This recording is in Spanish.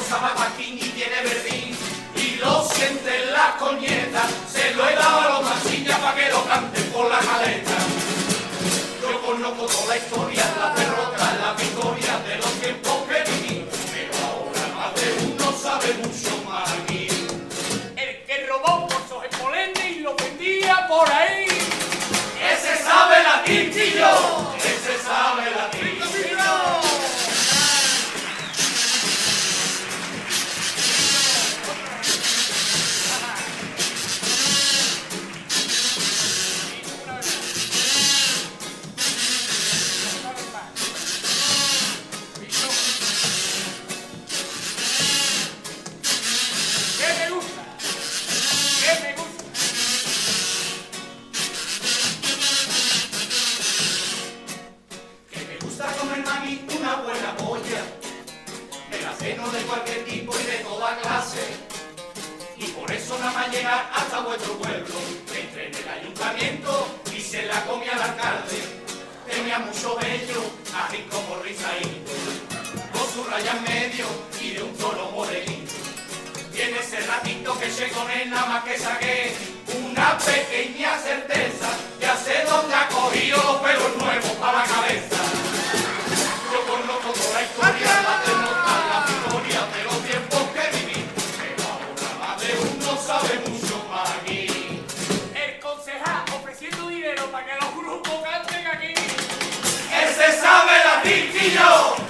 sabe Paquín y tiene verdín, y lo siente en las coñetas, se lo he dado a los mancillas para que lo canten por la caleta. Yo conozco toda la historia, las derrotas, las victorias de los tiempos que viví, pero ahora más de uno sabe mucho más aquí. El que robó por sus espolentes y lo vendía por ahí. Ese sabe latín, tío, ese sabe latín. Una buena polla, me la ceno de cualquier tipo y de toda clase, y por eso nada más llegar hasta vuestro pueblo, entré en el ayuntamiento y se la comí al alcalde. Tenía mucho bello, así como rizaíto, con su raya en medio y de un tono morenito. Y en ese ratito que llegué con él nada más que saqué una pequeña certeza, ya sé dónde ha cogido los pelos nuevos para la cabeza. Yo conozco toda la historia, la derrota, la victoria de los tiempos que viví, pero ahora más de uno sabe mucho más aquí. El concejal ofreciendo dinero para que los grupos canten aquí. ¡Ese sabe latín, tío!